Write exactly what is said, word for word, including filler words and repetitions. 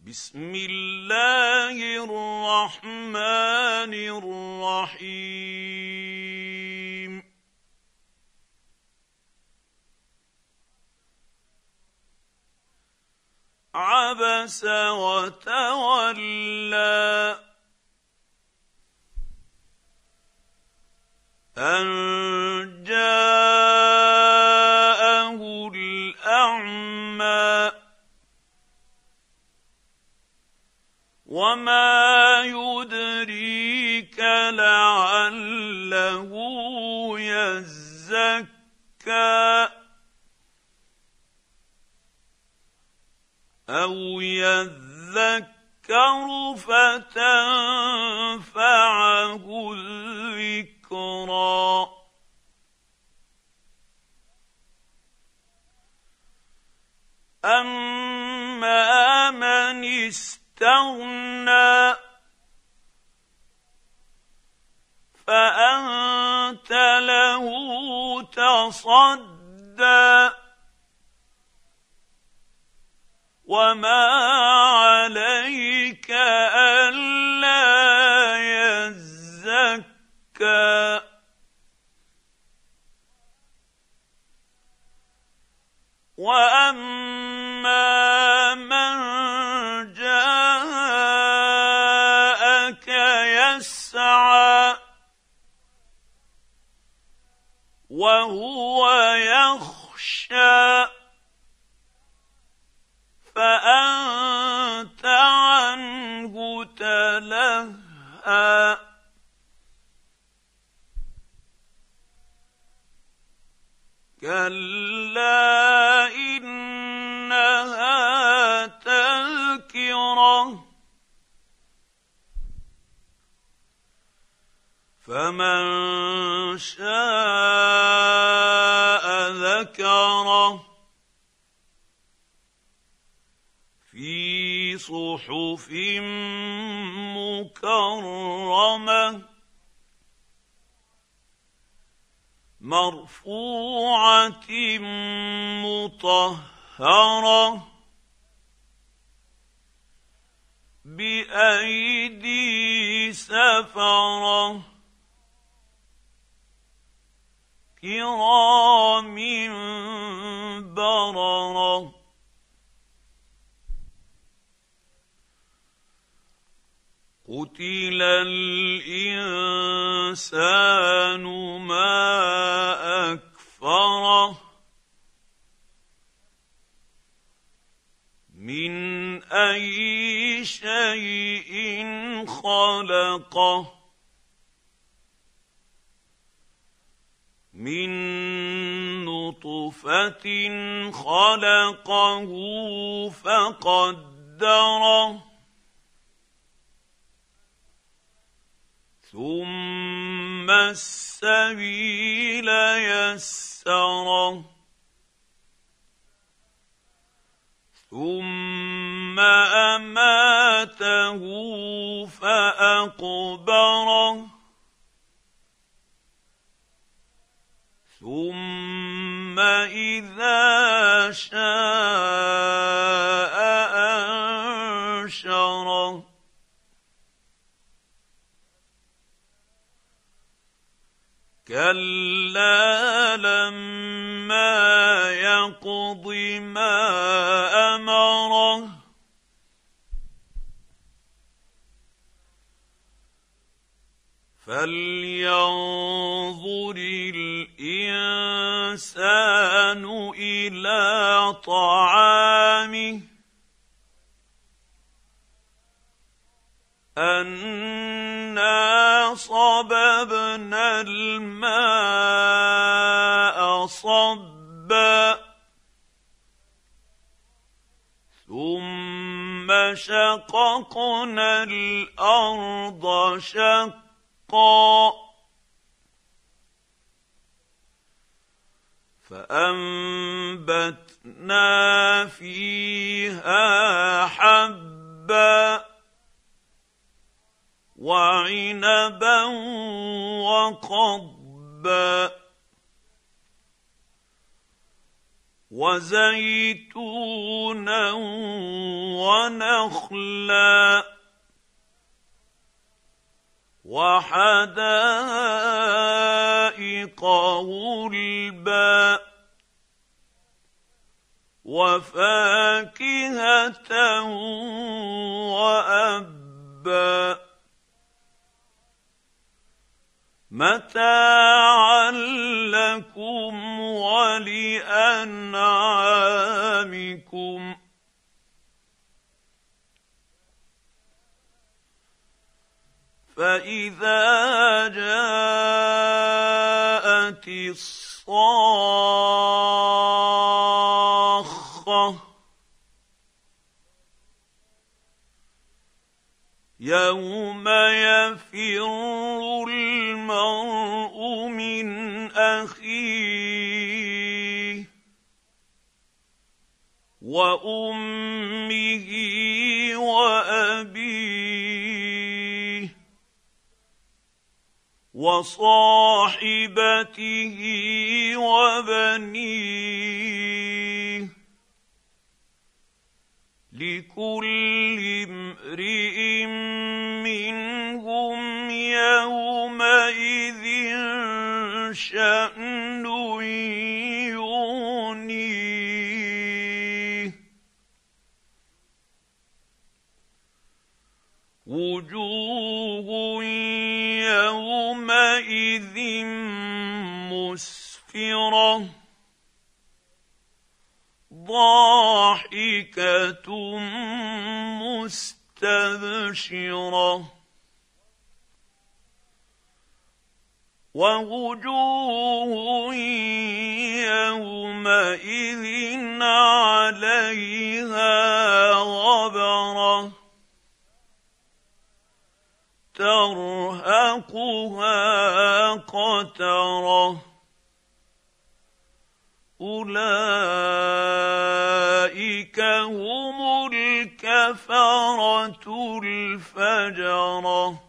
بسم الله الرحمن الرحيم عبس وتولى أن جاءه الأعمى وما يدريك لعله يزكى أو يذكر فتنفعه الذكرى أما من استغنى فأنت له تصدى وما عليك ألا يزكى وأما من جاءك يسعى وهو يخشى فأنت عنه تلهى كلا إنها تذكرة فمن شاء ذكره في صحف مكرمة مرفوعة مطهرة بأيدي سفرة كرام بررة قتل الإنسان ما أكفره من أي شيء خلقه من نطفة خلقه فقدره ثم السبيل يسره ثم أماته فأقبره ثم إذا شاء أنشره كلا لما يقض ما أمره فلينظر الإنسان إلى طعامه أنا صببنا الماء صبا ثم شققنا الأرض شقا فأنبتنا فيها حبا وعنبا وقضبا وزيتونا ونخلا وحدائق غلبا وفاكهة وأبا متاعا لكم ولأنعامكم فإذا جاءت الصاخة يوم يفر المرء من أخيه وأمه وأبيه وصاحبته وبنيه لكل امرئ منهم يومئذ شأن يغنيه وجوه يومئذ مسفرة ضاحكة مستبشرة ووجوه يومئذ عليها غبرة ترهقها قترة أولئك هم الكفرة الفجرة